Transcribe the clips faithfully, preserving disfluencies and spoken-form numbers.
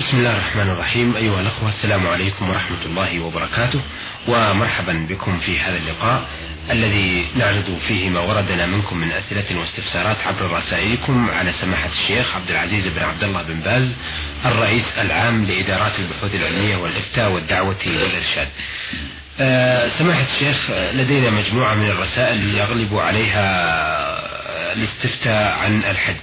بسم الله الرحمن الرحيم. أيها الأخوة، السلام عليكم ورحمة الله وبركاته، ومرحبا بكم في هذا اللقاء الذي نعرض فيه ما وردنا منكم من أسئلة واستفسارات عبر رسائلكم على سماحة الشيخ عبد العزيز بن عبد الله بن باز، الرئيس العام لإدارات البحوث العلمية والإفتاء والدعوة والإرشاد. أه سماحة الشيخ، لدينا مجموعة من الرسائل يغلب عليها الاستفتاء عن الحج.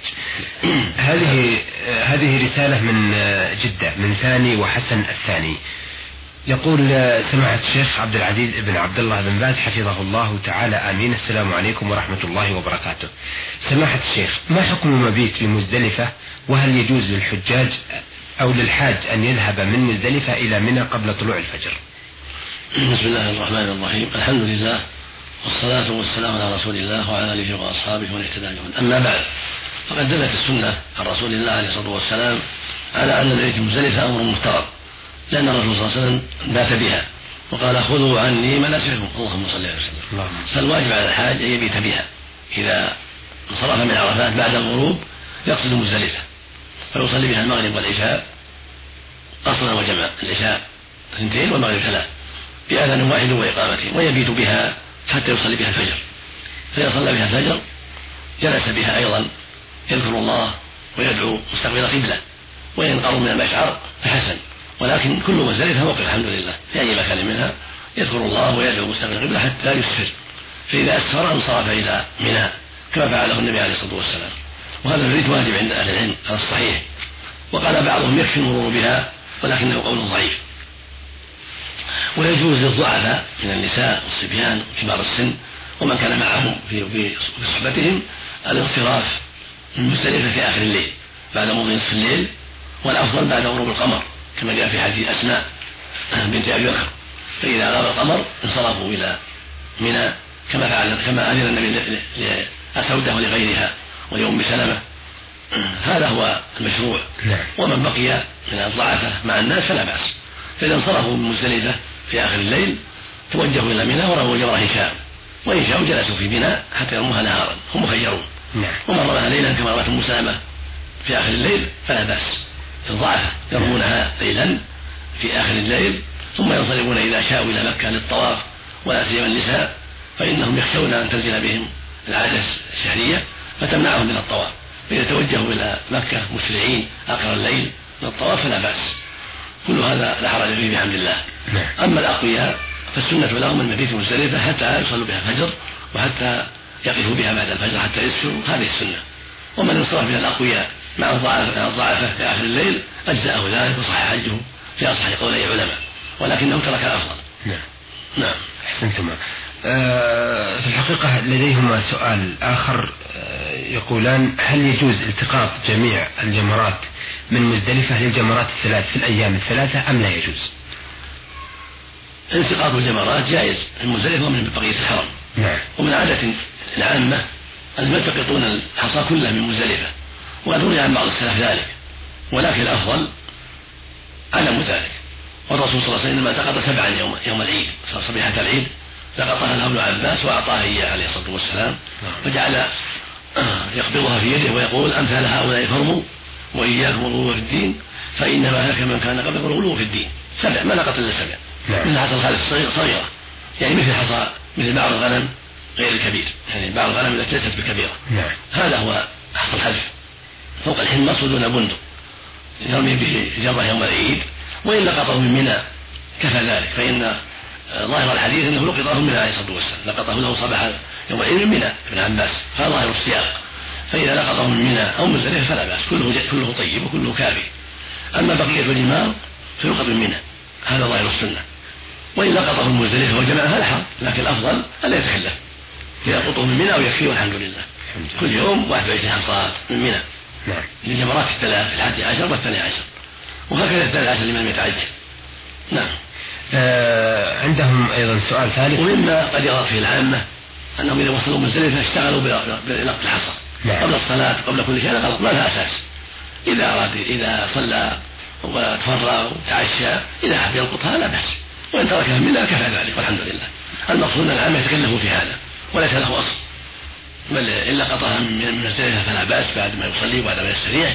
هذه هذه رسالة من جدة من ثاني وحسن الثاني، يقول سماحة الشيخ عبد العزيز بن عبد الله بن باز حفظه الله تعالى آمين: السلام عليكم ورحمة الله وبركاته. سماحة الشيخ، ما حكم المبيت في مزدلفة؟ وهل يجوز للحجاج أو للحاج أن يذهب من مزدلفة إلى منى قبل طلوع الفجر؟ بسم الله الرحمن الرحيم، الحمد لله والصلاة والسلام على رسول الله وعلى آله وأصحابه ومن اهتدى بهداه. أما بعد، فقد دلت السنة عن رسول الله عليه الصلاة والسلام على أن البيت مزدلفة أمر مفترض، لأن الرسول صلى الله عليه وسلم بات بها وقال: خذوا عني مناسككم. اللهم صل عليه وسلم. فالواجب على الحاج أن يبيت بها إذا انصرف من عرفات بعد الغروب يقصد مزدلفة، فيصلي بها المغرب والعشاء قصرا وجمعا، العشاء اثنتين والمغرب ثلاث بأذان واحد وإقامته، ويبيت بها حتى يصلي بها الفجر. فإذا صلى بها الفجر جلس بها أيضا يذكر الله ويدعو مستقبل قبلة، وإن قرب من المشعر فحسن، ولكن كل مزدلفة موقف الحمد لله في أي مكان منها يذكر الله ويدعو مستقبل قبلة حتى يسفر، فإذا أسفر انصرف إلى منى كما فعله النبي عليه الصلاة والسلام. وهذا البيت واجب عند أهل العلم على الصحيح، وقال بعضهم يكفي المرور بها ولكنه قول ضعيف. ويجوز للضعفاء من النساء والصبيان وكبار السن ومن كان معهم في صحبتهم الانصراف من مزدلفة في آخر الليل بعد مضي نصف الليل، والأفضل بعد غروب القمر كما جاء في حديث أسماء بنت أبي بكر، فإذا غاب القمر انصرفوا إلى منى كما فعل كما أذن النبي لأسودة ولغيرها ولأم سلمة. هذا هو المشروع. ومن بقي من الضعفاء مع الناس فلا بأس، فإذا انصرفوا من مزدلفة في آخر الليل توجهوا إلى منى ورموا الجمرة إن شاءوا، وإن شاءوا جلسوا في منى حتى يرموها نهارا، هم مخيرون. ومن رماها ليلا كما رمت أم سلمة في آخر الليل فلا بأس. الضعفاء يرمونها ليلا في آخر الليل ثم ينصرفون إذا شاءوا إلى مكة للطواف، ولا سيما النساء فإنهم يخشون أن تنزل بهم العادة الشهرية فتمنعهم من الطواف، فإذا توجهوا إلى مكة مسرعين آخر الليل للطواف فلا بأس. كل هذا لا حرج فيه بحمد الله. أما الأقوياء فالسنة لهم المبيت مزدلفة حتى يصلوا بها الفجر وحتى يقفوا بها بعد الفجر حتى يسفروا، هذه السنة. ومن انصرف من الأقوياء مع الضعفاء في آخر الليل أجزأه ذلك وصح حجه في أصح قولي العلماء، ولكنه ترك الأفضل. نعم نعم أحسنتما. أه في الحقيقة لديهما سؤال آخر، أه يقولان: هل يجوز التقاط جميع الجمرات من مزدلفة للجمرات الثلاث في الأيام الثلاثة أم لا يجوز؟ التقاط الجمرات جائز من مزدلفة ومن بقية الحرم. نعم. ومن عادة العامة أن يلتقطون الحصى كله من مزدلفة، وقد روي عن بعض السلف ذلك، ولكن الأفضل عدم ذلك. والرسول صلى الله عليه وسلم لما التقط سبعا يوم, يوم العيد صبيحة العيد لقطها له ابن عباس وأعطاها إياه عليه الصلاة والسلام، فجعل يقبضها في يده ويقول: أمثال هؤلاء فرموا وإياكم الغلو في الدين فإنما هلك من كان قبلكم الغلو في الدين. سبع، ما لقط إلا سبع. من حصى الخالف صغيرة، يعني مثل حصى مثل بعض الغنم غير الكبير، يعني بعض الغنم التي ليست بكبيرة. هذا هو حصى الحلف فوق الحنص ودون بندق، يرمي به جرة يوم العيد، وإن لقطه من منى كفى ذلك، فإن ظاهر الحديث أنه لقطه من منى عليه الصلاة والسلام، لقطه له صباح يوم العيد من منى ابن عباس، هذا ظاهر السياق. فإذا لقطه من منى أو مزدلفة فلا بأس، كله كله طيب وكله كافي. أما بقية الجمار فيلقط من منى، هذا ظاهر السنة. وإن لقطه من مزدلفة وجمعها لا حرج، لكن الأفضل ألا يتكلف، يلقطه من منى ويكفيه والحمد لله. كل يوم واحد وعشرين حصاة من منى. نعم. للجمرات الثلاث الحادي عشر والثاني عشر، وهكذا الثالث عشر لمن يتعجل. نعم. آه عندهم أيضا سؤال ثالث. ومما قد يرى فيه العامة أنهم إذا وصلوا مزدلفة اشتغلوا بلقط الحصى قبل الصلاة قبل كل شيء، غلط، ما لها أساس. إذا أراد إذا صلى وتفرغ وتعشى إذا حب يلقطها لا بأس، وإن تركها منها كفى ذلك والحمد لله. المقصود أن العامة يتكلفوا في هذا وليس له أصل، بل إن لقطها من مزدلفة فلا بأس بعد ما يصلي وبعد ما يستريح،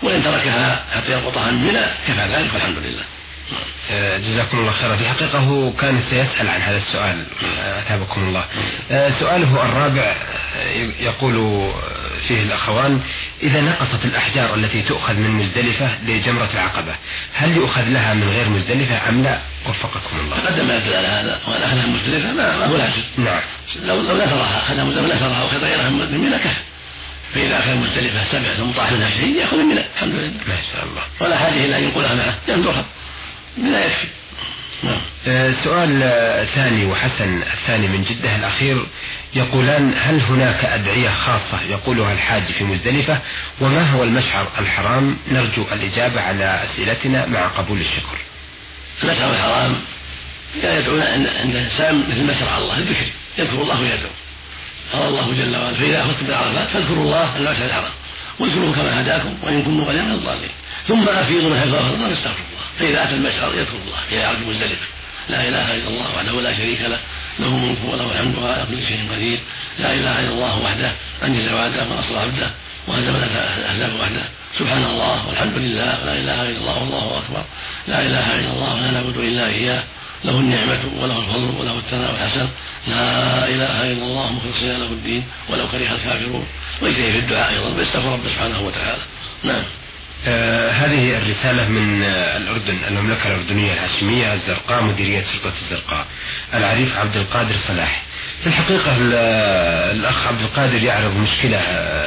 وإن تركها حتى يلقطها من منى كفى ذلك والحمد لله. جزاكم الله خيرا. في حقيقة هو كان سيسأل عن هذا السؤال، أثابكم الله. سؤاله الرابع يقول فيه الأخوان: إذا نقصت الأحجار التي تؤخذ من مزدلفة لجمرة العقبة هل يؤخذ لها من غير مزدلفة أم لا؟ وفقكم الله. تقدم ما يدل على هذا، وأن أخذها من مزدلفة ما هو لازم. نعم. لو لو نثرها أخذها مزدلفة نثرها وأخذ غيرها من منى كفى. فإذا أخذ مزدلفة سبع ثم طاح منها شيء يأخذ من منى الحمد لله. ما شاء الله. ولا حاجة إلى أن ينقلها معه ينظرها لا يكفي. نعم. أه سؤال ثاني وحسن الثاني من جدة الأخير يقولان: هل هناك أدعية خاصة يقولها الحاج في مزدلفة؟ وما هو المشعر الحرام؟ نرجو الإجابة على أسئلتنا مع قبول الشكر. المشعر الحرام يدعون عند الإنسان مثل ما شرع الله الذكر، يذكر الله ويدعو. قال الله جل وعلا: فإذا أخذتم بالعرفات فاذكروا الله المشعر الحرام واذكروه كما هداكم وإن كنتم غير من الضالين ثم أفيضوا من حيث أفاض الناس واستغفروا الله. فإذا أتى المشعر يذكر الله إلى عرف مزدلفة: لا إله إلا الله وحده لا شريك له، له الملك وله الحمد وهو على كل شيء قدير، لا إله إلا الله وحده أنجز وعده ونصر عبده وهزم الأحزاب وحده، سبحان الله والحمد لله ولا إله إلا الله والله أكبر، لا إله إلا الله ولا نعبد إلا إياه، له النعمة وله الفضل وله الثناء الحسن، لا إله إلا الله مخلصين له الدين ولو كره الكافرون. ويجتهد في الدعاء أيضا ويستغفر ربه سبحانه وتعالى. نعم. آه هذه الرسالة من آه الأردن، المملكة الأردنية الهاشمية الزرقاء، مديرية شرطة الزرقاء، العريف عبد القادر صلاح. في الحقيقة الأخ عبد القادر يعرض مشكلة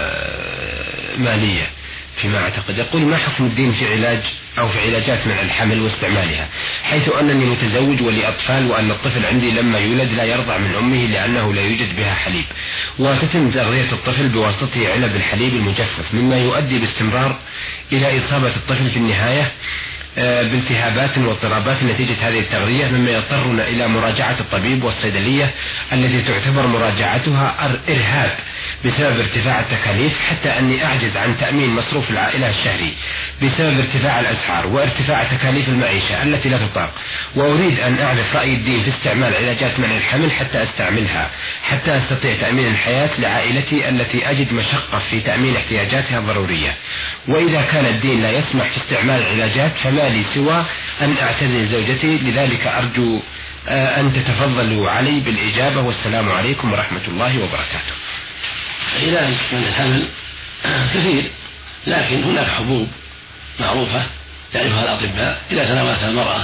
آه مالية فيما أعتقد. يقول: ما حكم الدين في علاج أو في علاجات منع الحمل واستعمالها، حيث أنني متزوج ولي أطفال، وأن الطفل عندي لما يولد لا يرضع من أمه لأنه لا يوجد بها حليب، وتتم تغذية الطفل بواسطة علب الحليب المجفف، مما يؤدي باستمرار إلى إصابة الطفل في النهاية بالتهابات واضطرابات نتيجة هذه التغذية، مما يضطرنا إلى مراجعة الطبيب والصيدلية التي تعتبر مراجعتها إرهاب بسبب ارتفاع التكاليف، حتى أني أعجز عن تأمين مصروف العائلة الشهري بسبب ارتفاع الأسعار وارتفاع تكاليف المعيشة التي لا تطاق. وأريد أن أعرف رأي الدين في استعمال علاجات منع الحمل حتى أستعملها حتى أستطيع تأمين الحياة لعائلتي التي أجد مشقة في تأمين احتياجاتها الضرورية. وإذا كان الدين لا يسمح في استعمال العلاجات فما لي سوى أن أعتزل زوجتي، لذلك أرجو أن تتفضلوا علي بالإجابة، والسلام عليكم ورحمة الله وبركاته. علاج من الحمل كثير، لكن هناك حبوب معروفة يعرفها الأطباء إذا تناولتها المرأة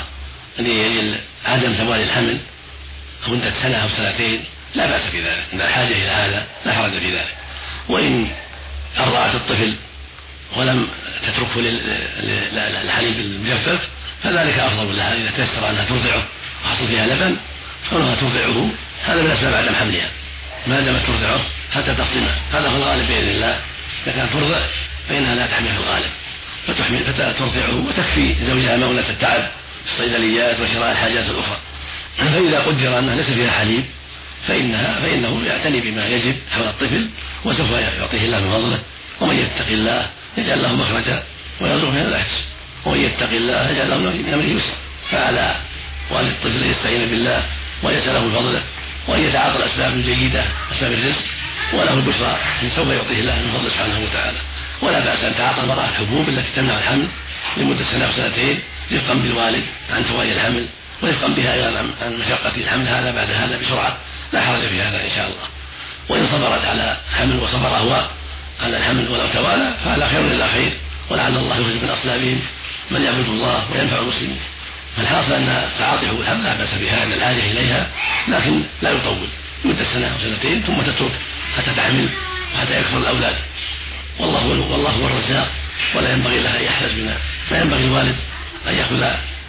لعدم زوال الحمل مدة سنة أو سنتين لا بأس في ذلك، إن الحاجة إلى هذا لا حرج في ذلك. وإن أرضعت الطفل ولم تتركه للحليب المجفف فذلك أفضل لها إذا تيسر أنها ترضعه وحصل فيها لبن، كونها ترضعه هذا من أسباب عدم حملها ما دامت ترضعه حتى تصدمه، هذا هو الغالب بإذن الله. إذا كانت ترضع فإنها لا تحمل في الغالب، فتحمل فترضعه وتكفي زوجها مؤونة التعب في الصيدليات وشراء الحاجات الأخرى. فإذا قدر أنها ليس فيها حليب فإنها فإنه يعتني بما يجب حول الطفل، وسوف يعطيه الله من فضله. ومن يتق الله يجعل له مخرجا ويرزقه من الأحسن، ومن يتق الله يجعل له من أمره يسرا. فعلى والد الطفل أن يستعين بالله ويسأله من فضله وأن يتعاطى الأسباب الجيدة أسباب الرزق، وله البشرى سوف يعطيه الله من فضله سبحانه وتعالى. ولا بأس أن تعاطى المرأة الحبوب التي تمنع الحمل لمدة سنة أو سنتين رفقا بالوالد عن توالي الحمل، ورفقا بها أيضا عن مشقة الحمل هذا بعد هذا بسرعة، لا حرج في هذا إن شاء الله. وإن صبرت على حمل وصبر هو على الحمل ولو توالى فهذا خير إلى خير، ولعل الله يخرج من أصلابهم من يعبد الله وينفع المسلمين. فالحاصل أن تعاطي حبوب الحمل لا بأس بها، أن الحاجة إليها، لكن لا يطول مدة سنة أو سنتين ثم تترك حتى تحمل وحتى يكثر الأولاد. والله والله هو الرزاق، ولا ينبغي لها أن يحرج منها، لا ينبغي الوالد أن يأخذ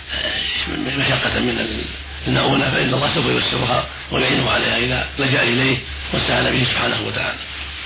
مشقة من المؤونة، فإن الله سوف ييسرها ويعينه عليها إذا لجأ إليه واستعان به سبحانه وتعالى.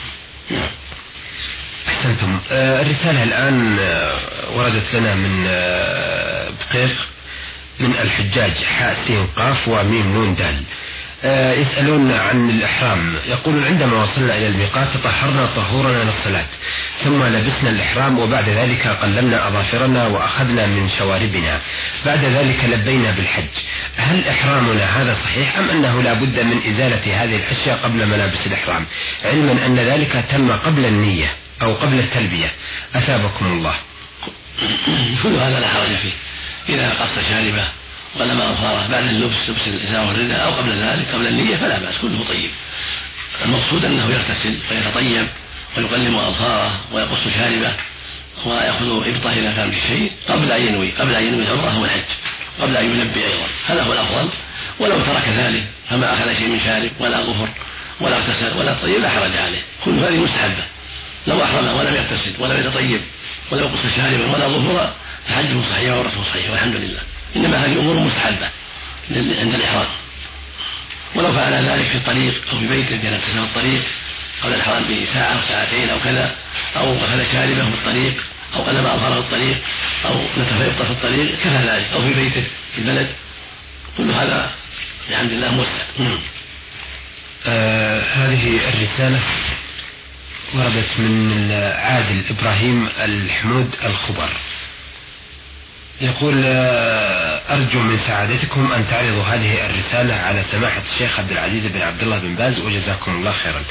أحسنتم. الرسالة الآن وردت لنا من بقيق من الحجاج حاء سين قاف وميم نون دال، يسألون عن الإحرام. يقولون: عندما وصلنا إلى الميقات تطهرنا طهورنا للصلاة، ثم لبسنا الإحرام، وبعد ذلك قلمنا أظافرنا وأخذنا من شواربنا، بعد ذلك لبينا بالحج. هل إحرامنا هذا صحيح أم أنه لا بد من إزالة هذه الأشياء قبل ملابس الإحرام، علما أن ذلك تم قبل النية أو قبل التلبية؟ أثابكم الله. كل هذا لا حرج فيه إذا قص شاربه ولم أظهره بعد اللبس لبس الإزار والرداء أو قبل ذلك قبل النية فلا بأس، كله طيب. المقصود أنه يغتسل ويتطيب ويقلم أظهاره ويقص شاربه ويأخذ إبطه إذا كان بشيء قبل أن ينوي قبل أن ينوي العمرة والحج قبل أن ينبي أيضا، هذا هو الأفضل. ولو ترك ذلك فما أخذ شيء من شارب ولا ظفر ولا اغتسل ولا طيب لا حرج عليه، كل هذه مستحبة. لو أحرم ولم يغتسل ولم يتطيب ولم يقص شاربا ولا ظفر فحجه صحيح وعمرته صحيح والحمد لله. إنما هذه أمور مستحبة عند الإحرام. ولو فعل ذلك في الطريق أو في بيته كان اغتسل في الطريق قبل الإحرام بساعة أو ساعتين أو كذا، أو أخذ شاربه في الطريق أو قلم أظهره في الطريق أو نتف يبطأ في الطريق كفى ذلك، أو في بيته في البلد، كل هذا بحمد الله موسع. آه هذه الرسالة وردت من عادل إبراهيم الحمود الخبر، يقول أرجو من سعادتكم أن تعرضوا هذه الرسالة على سماحة الشيخ عبد العزيز بن عبد الله بن باز وجزاكم الله خيرا.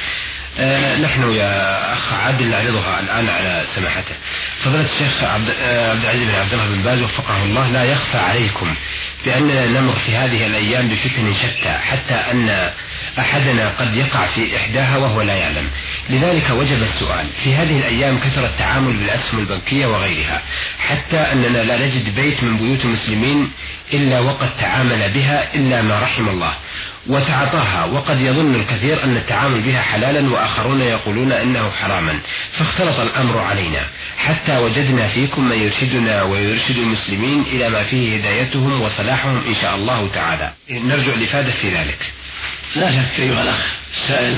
آه نحن يا أخ عادل نعرضها الآن على سماحته. فضيلة الشيخ عبد العزيز بن عبد الله بن باز وفقه الله، لا يخفى عليكم بأننا نمر في هذه الأيام بفتن شتى، حتى أن أحدنا قد يقع في إحداها وهو لا يعلم. لذلك وجب السؤال، في هذه الأيام كثر التعامل بالأسهم البنكية وغيرها، حتى أننا لا نجد بيت من بيوت المسلمين إلا وقد تعامل بها إلا ما رحم الله وتعاطاها، وقد يظن الكثير أن التعامل بها حلالا وآخرون يقولون إنه حراما، فاختلط الأمر علينا حتى وجدنا فيكم من يرشدنا ويرشد المسلمين إلى ما فيه هدايتهم وصلاحهم إن شاء الله تعالى. نرجو الإفادة في ذلك. لا شك أيها الأخ السائل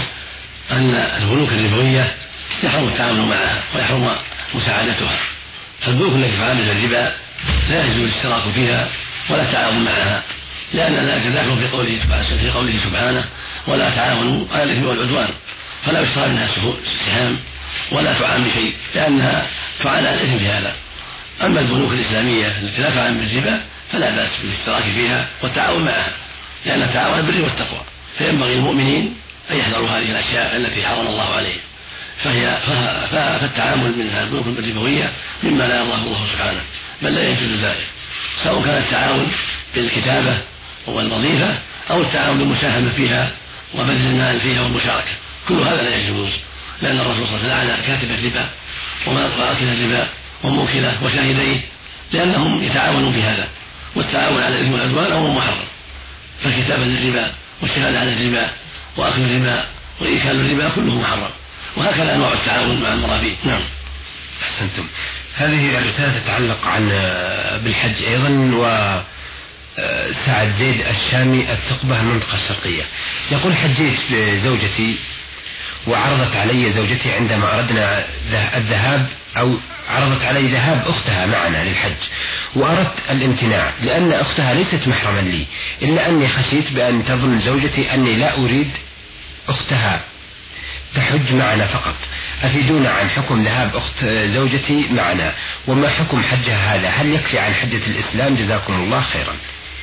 أن البنوك الربوية يحرم التعامل معها ويحرم مساعدتها، فالبنوك التي تعامل الربا لا يجوز الاشتراك فيها ولا التعاون معها، لأن لا تداخل في قوله في قوله سبحانه ولا تعاونوا على الإثم والعدوان، فلا يشترى منها سهام ولا تعان بشيء لأنها تعان على الإثم في هذا. أما البنوك الإسلامية التي لا تعان بالربا فلا بأس بالاشتراك فيها والتعاون معها، لأن التعاون بالبر والتقوى، فينبغي المؤمنين أن يحذروا هذه الأشياء التي حرم الله عليهم. فهي فالتعامل من البنوك الربوية مما لا يرضاه الله سبحانه، بل لا يجوز ذلك، سواء كان التعاون بالكتابة والوظيفة أو التعاون بالمساهمة فيها وبذل المال فيها والمشاركة، كل هذا لا يجوز، لأن الرسول صلى الله عليه وسلم لعن كاتب الربا وآكل الربا وموكله وشاهديه، لأنهم يتعاونون في هذا، والتعاون على الإثم والعدوان أمر محرم، فالكتابة للربا والشهادة على الربا وأكل الربا وإيكال الربا كله محرم، وهكذا أنواع التعاون مع المرابين. نعم. أحسنتم. هذه الرسالة تتعلق عن بالحج أيضا، و سعد زيد الشامي الثقبة المنطقة الشرقية، يقول حجيت بزوجتي وعرضت علي زوجتي عندما أردنا الذهاب أو عرضت علي ذهاب أختها معنا للحج، وأردت الامتناع لأن أختها ليست محرما لي، إلا أني خشيت بأن تظن زوجتي أني لا أريد أختها تحج معنا فقط. أفيدونا عن حكم ذهاب أخت زوجتي معنا، وما حكم حجها هذا؟ هل يكفي عن حجة الإسلام؟ جزاكم الله خيرا.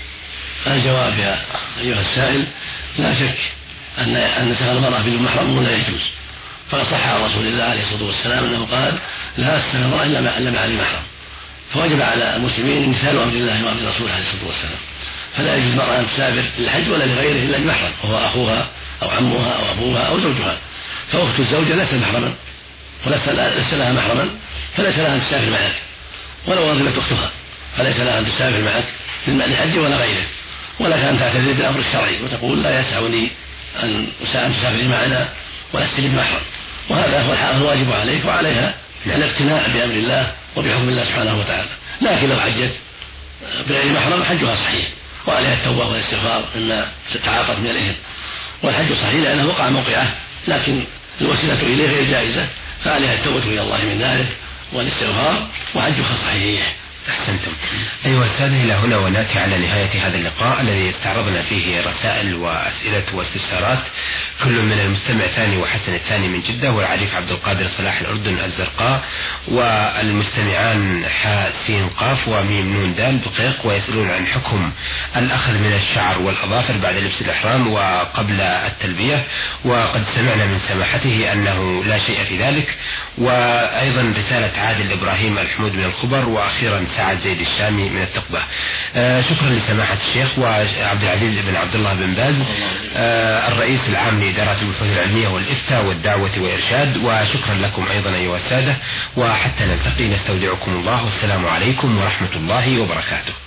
الجواب يا أيها السائل، لا شك أن أن سفر المرأة بدون محرم لا يجوز، فقد صح عن رسول الله عليه الصلاة والسلام أنه قال لا تسافر المرأة إلا مع ذي محرم، فوجب على المسلمين امتثال أمر الله وأمر رسوله عليه الصلاة والسلام، فلا يجوز المرأة أن تسافر للحج ولا لغيره إلا بمحرم، وهو أخوها أو عمها أو أبوها أو زوجها، فأخت الزوجة ليست محرما وليس لها محرما فليس لها أن تسافر معك، ولو رغبت أختها فليس لها أن تسافر معك للحج ولا غيره، ولا كان تعتذر بالأمر الشرعي وتقول لا يسعني أن تسافري معنا ولست بمحرم، وهذا هو الواجب عليك وعليها الاقتناع بأمر الله وبحكم الله سبحانه وتعالى. لكن لو حجت بغير محرم حجها صحيح وعليها التوبة والاستغفار مما تعاطت من الإثم، والحج صحيح لأنه وقع موقعه، لكن الوسيلة إليه غير جائزة، فعليها التوبة إلى الله من ذلك والاستغفار وحجها صحيح. أحسنتم. أيها السادة، إلى هنا ونأتي على نهاية هذا اللقاء الذي استعرضنا فيه رسائل وأسئلة واستفسارات كل من المستمع ثاني وحسن الثاني من جدة والعريف عبد القادر صلاح الأردن الزرقاء، والمستمعان حاء سين قاف وميم نون دال بقيق، ويسألون عن حكم الأخذ من الشعر والأظافر بعد لبس الإحرام وقبل التلبية، وقد سمعنا من سماحته أنه لا شيء في ذلك. وأيضا رسالة عادل إبراهيم الحمود من الخبر، وأخيرا سعد زيد الشامي من التقبة. آه شكرا لسماحة الشيخ وعبد العزيز بن عبد الله بن باز آه الرئيس العام لإدارات البحوث العلمية والإفتاء والدعوة والإرشاد، وشكرا لكم أيضا أيها السادة، وحتى نلتقي نستودعكم الله، والسلام عليكم ورحمة الله وبركاته.